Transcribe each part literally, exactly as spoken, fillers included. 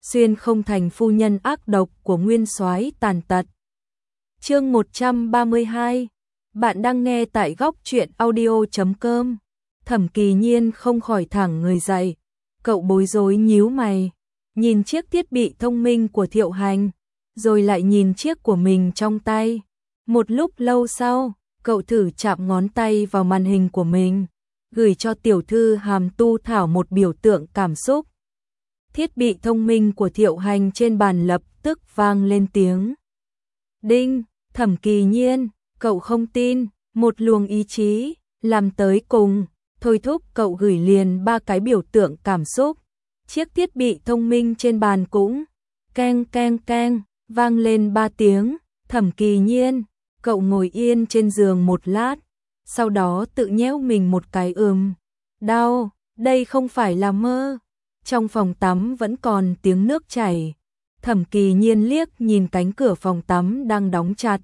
xuyên không thành phu nhân ác độc của nguyên soái tàn tật. Chương một trăm ba mươi hai. Bạn đang nghe tại góc truyện audio chấm com. Thẩm Kỳ Nhiên không khỏi thẳng người dậy, cậu bối rối nhíu mày, nhìn chiếc thiết bị thông minh của Thiệu Hành, rồi lại nhìn chiếc của mình trong tay. Một lúc lâu sau, cậu thử chạm ngón tay vào màn hình của mình, gửi cho tiểu thư Hàm Tu Thảo một biểu tượng cảm xúc. Thiết bị thông minh của Thiệu Hành trên bàn lập tức vang lên tiếng đinh. Thẩm Kỳ Nhiên, cậu không tin, một luồng ý chí làm tới cùng thôi thúc cậu gửi liền ba cái biểu tượng cảm xúc. Chiếc thiết bị thông minh trên bàn cũng keng keng keng vang lên ba tiếng. Thẩm Kỳ Nhiên, cậu ngồi yên trên giường một lát, sau đó tự nhéo mình một cái ừm, đau, đây không phải là mơ. Trong phòng tắm vẫn còn tiếng nước chảy. Thẩm Kỳ Nhiên liếc nhìn cánh cửa phòng tắm đang đóng chặt.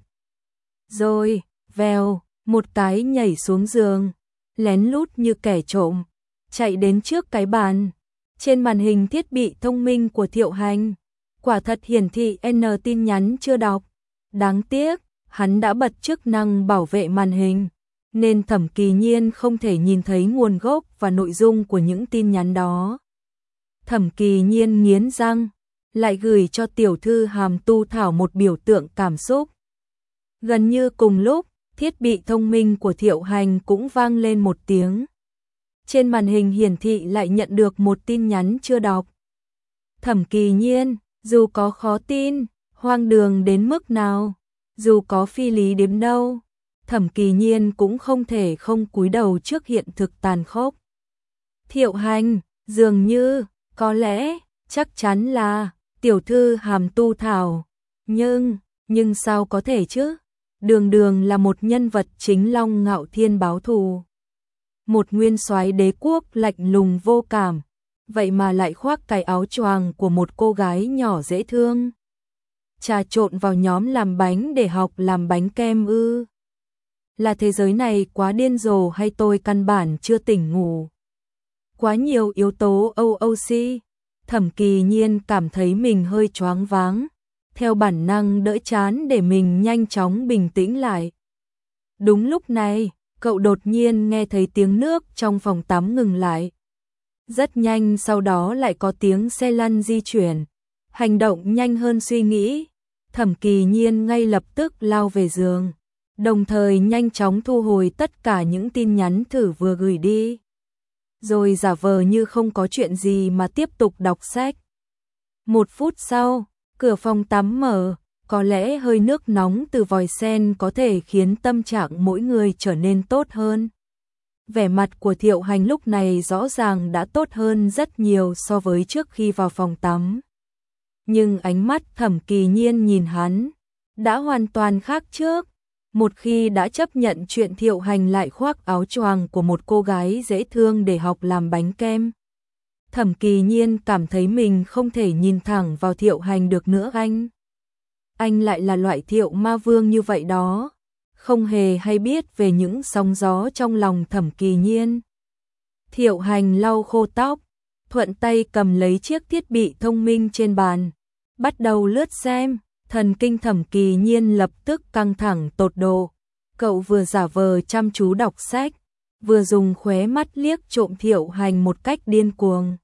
Rồi, vèo, một cái nhảy xuống giường, lén lút như kẻ trộm, chạy đến trước cái bàn. Trên màn hình thiết bị thông minh của Thiệu Hành, quả thật hiển thị N tin nhắn chưa đọc. Đáng tiếc, hắn đã bật chức năng bảo vệ màn hình, nên Thẩm Kỳ Nhiên không thể nhìn thấy nguồn gốc và nội dung của những tin nhắn đó. Thẩm Kỳ Nhiên nghiến răng, lại gửi cho tiểu thư Hàm Tu Thảo một biểu tượng cảm xúc. Gần như cùng lúc, thiết bị thông minh của Thiệu Hành cũng vang lên một tiếng. Trên màn hình hiển thị lại nhận được một tin nhắn chưa đọc. Thẩm Kỳ Nhiên, dù có khó tin, hoang đường đến mức nào, dù có phi lý đến đâu, Thẩm Kỳ Nhiên cũng không thể không cúi đầu trước hiện thực tàn khốc. Thiệu Hành, dường như, có lẽ, chắc chắn là tiểu thư Hàm Tu Thảo, nhưng, nhưng sao có thể chứ? Đường đường là một nhân vật chính long ngạo thiên báo thù, một nguyên soái đế quốc lạnh lùng vô cảm, vậy mà lại khoác cái áo choàng của một cô gái nhỏ dễ thương, trà trộn vào nhóm làm bánh để học làm bánh kem ư? Là thế giới này quá điên rồ hay tôi căn bản chưa tỉnh ngủ? Quá nhiều yếu tố o o xê. Thẩm Kỳ Nhiên cảm thấy mình hơi choáng váng, theo bản năng đỡ chán để mình nhanh chóng bình tĩnh lại. Đúng lúc này, cậu đột nhiên nghe thấy tiếng nước trong phòng tắm ngừng lại. Rất nhanh sau đó lại có tiếng xe lăn di chuyển, hành động nhanh hơn suy nghĩ. Thẩm Kỳ Nhiên ngay lập tức lao về giường, đồng thời nhanh chóng thu hồi tất cả những tin nhắn thử vừa gửi đi, rồi giả vờ như không có chuyện gì mà tiếp tục đọc sách. Một phút sau, cửa phòng tắm mở, có lẽ hơi nước nóng từ vòi sen có thể khiến tâm trạng mỗi người trở nên tốt hơn. Vẻ mặt của Thiệu Hành lúc này rõ ràng đã tốt hơn rất nhiều so với trước khi vào phòng tắm. Nhưng ánh mắt Thẩm Kỳ Nhiên nhìn hắn đã hoàn toàn khác trước. Một khi đã chấp nhận chuyện Thiệu Hành lại khoác áo choàng của một cô gái dễ thương để học làm bánh kem, Thẩm Kỳ Nhiên cảm thấy mình không thể nhìn thẳng vào Thiệu Hành được nữa. Anh Anh lại là loại Thiệu ma vương như vậy đó, không hề hay biết về những sóng gió trong lòng Thẩm Kỳ Nhiên. Thiệu Hành lau khô tóc, thuận tay cầm lấy chiếc thiết bị thông minh trên bàn, bắt đầu lướt xem. Thần kinh Thẩm Kỳ Nhiên lập tức căng thẳng tột độ. Cậu vừa giả vờ chăm chú đọc sách, vừa dùng khóe mắt liếc trộm Thiệu Hành một cách điên cuồng.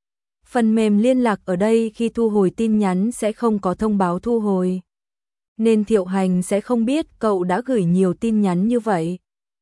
Phần mềm liên lạc ở đây khi thu hồi tin nhắn sẽ không có thông báo thu hồi, nên Thiệu Hành sẽ không biết cậu đã gửi nhiều tin nhắn như vậy.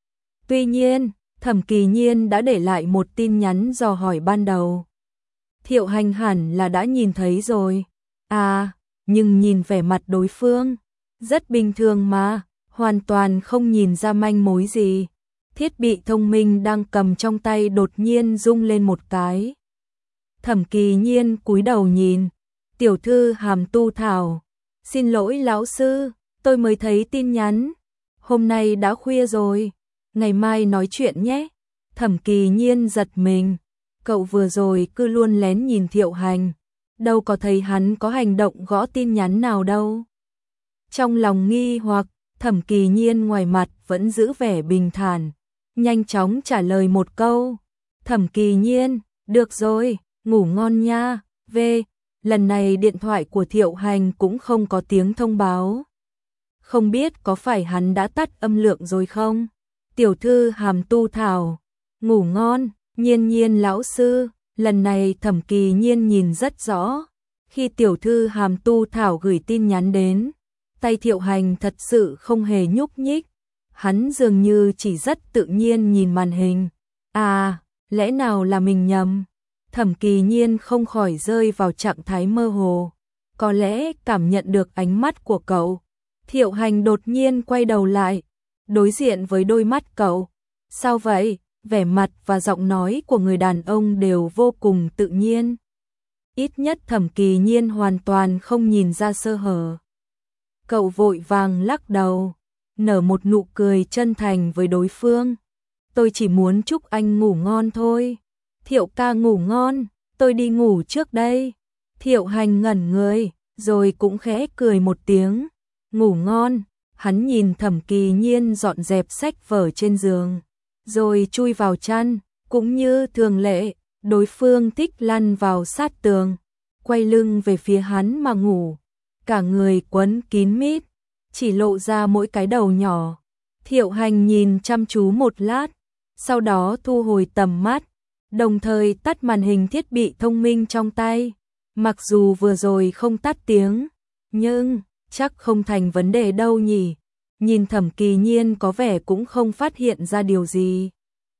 Tuy nhiên, Thẩm Kỳ Nhiên đã để lại một tin nhắn dò hỏi ban đầu. Thiệu Hành hẳn là đã nhìn thấy rồi. À, nhưng nhìn vẻ mặt đối phương, rất bình thường mà, hoàn toàn không nhìn ra manh mối gì. Thiết bị thông minh đang cầm trong tay đột nhiên rung lên một cái. Thẩm Kỳ Nhiên cúi đầu nhìn, tiểu thư Hàm Tu Thảo, xin lỗi lão sư, tôi mới thấy tin nhắn, hôm nay đã khuya rồi, ngày mai nói chuyện nhé. Thẩm Kỳ Nhiên giật mình, cậu vừa rồi cứ luôn lén nhìn Thiệu Hành, đâu có thấy hắn có hành động gõ tin nhắn nào đâu. Trong lòng nghi hoặc, Thẩm Kỳ Nhiên ngoài mặt vẫn giữ vẻ bình thản, nhanh chóng trả lời một câu. Thẩm Kỳ Nhiên, được rồi, ngủ ngon nha, về. lần này điện thoại của Thiệu Hành cũng không có tiếng thông báo. Không biết có phải hắn đã tắt âm lượng rồi không? Tiểu thư Hàm Tu Thảo, ngủ ngon, Nhiên Nhiên lão sư, lần này Thẩm Kỳ Nhiên nhìn rất rõ. Khi tiểu thư Hàm Tu Thảo gửi tin nhắn đến, tay Thiệu Hành thật sự không hề nhúc nhích. Hắn dường như chỉ rất tự nhiên nhìn màn hình. À, lẽ nào là mình nhầm? Thẩm Kỳ Nhiên không khỏi rơi vào trạng thái mơ hồ. Có lẽ cảm nhận được ánh mắt của cậu. Thiệu Hành đột nhiên quay đầu lại, đối diện với đôi mắt cậu. Sao vậy? Vẻ mặt và giọng nói của người đàn ông đều vô cùng tự nhiên. Ít nhất Thẩm Kỳ Nhiên hoàn toàn không nhìn ra sơ hở. Cậu vội vàng lắc đầu, nở một nụ cười chân thành với đối phương. Tôi chỉ muốn chúc anh ngủ ngon thôi. Thiệu ca ngủ ngon, tôi đi ngủ trước đây. Thiệu Hành ngẩn người, rồi cũng khẽ cười một tiếng. Ngủ ngon, hắn nhìn Thẩm Kỳ Nhiên dọn dẹp sách vở trên giường, rồi chui vào chăn, cũng như thường lệ, đối phương thích lăn vào sát tường, quay lưng về phía hắn mà ngủ, cả người quấn kín mít, chỉ lộ ra mỗi cái đầu nhỏ. Thiệu Hành nhìn chăm chú một lát, sau đó thu hồi tầm mắt, đồng thời tắt màn hình thiết bị thông minh trong tay. Mặc dù vừa rồi không tắt tiếng, nhưng chắc không thành vấn đề đâu nhỉ. Nhìn Thẩm Kỳ Nhiên có vẻ cũng không phát hiện ra điều gì.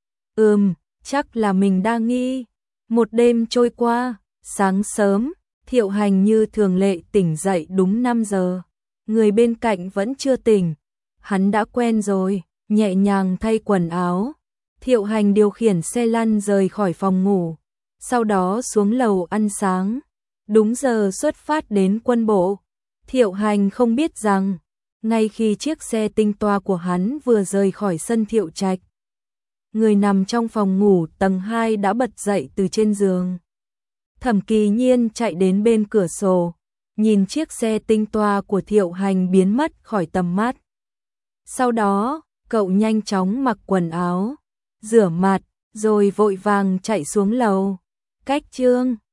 Ừm, chắc là mình đang nghi. Một đêm trôi qua, sáng sớm, Thiệu Hành như thường lệ tỉnh dậy đúng năm giờ. Người bên cạnh vẫn chưa tỉnh. Hắn đã quen rồi, nhẹ nhàng thay quần áo. Thiệu Hành điều khiển xe lăn rời khỏi phòng ngủ, sau đó xuống lầu ăn sáng. Đúng giờ xuất phát đến quân bộ. Thiệu Hành không biết rằng, ngay khi chiếc xe tinh toa của hắn vừa rời khỏi sân Thiệu Trạch, người nằm trong phòng ngủ tầng hai đã bật dậy từ trên giường. Thẩm Kỳ Nhiên chạy đến bên cửa sổ, nhìn chiếc xe tinh toa của Thiệu Hành biến mất khỏi tầm mắt. Sau đó, cậu nhanh chóng mặc quần áo, rửa mặt, rồi vội vàng chạy xuống lầu. Cách chương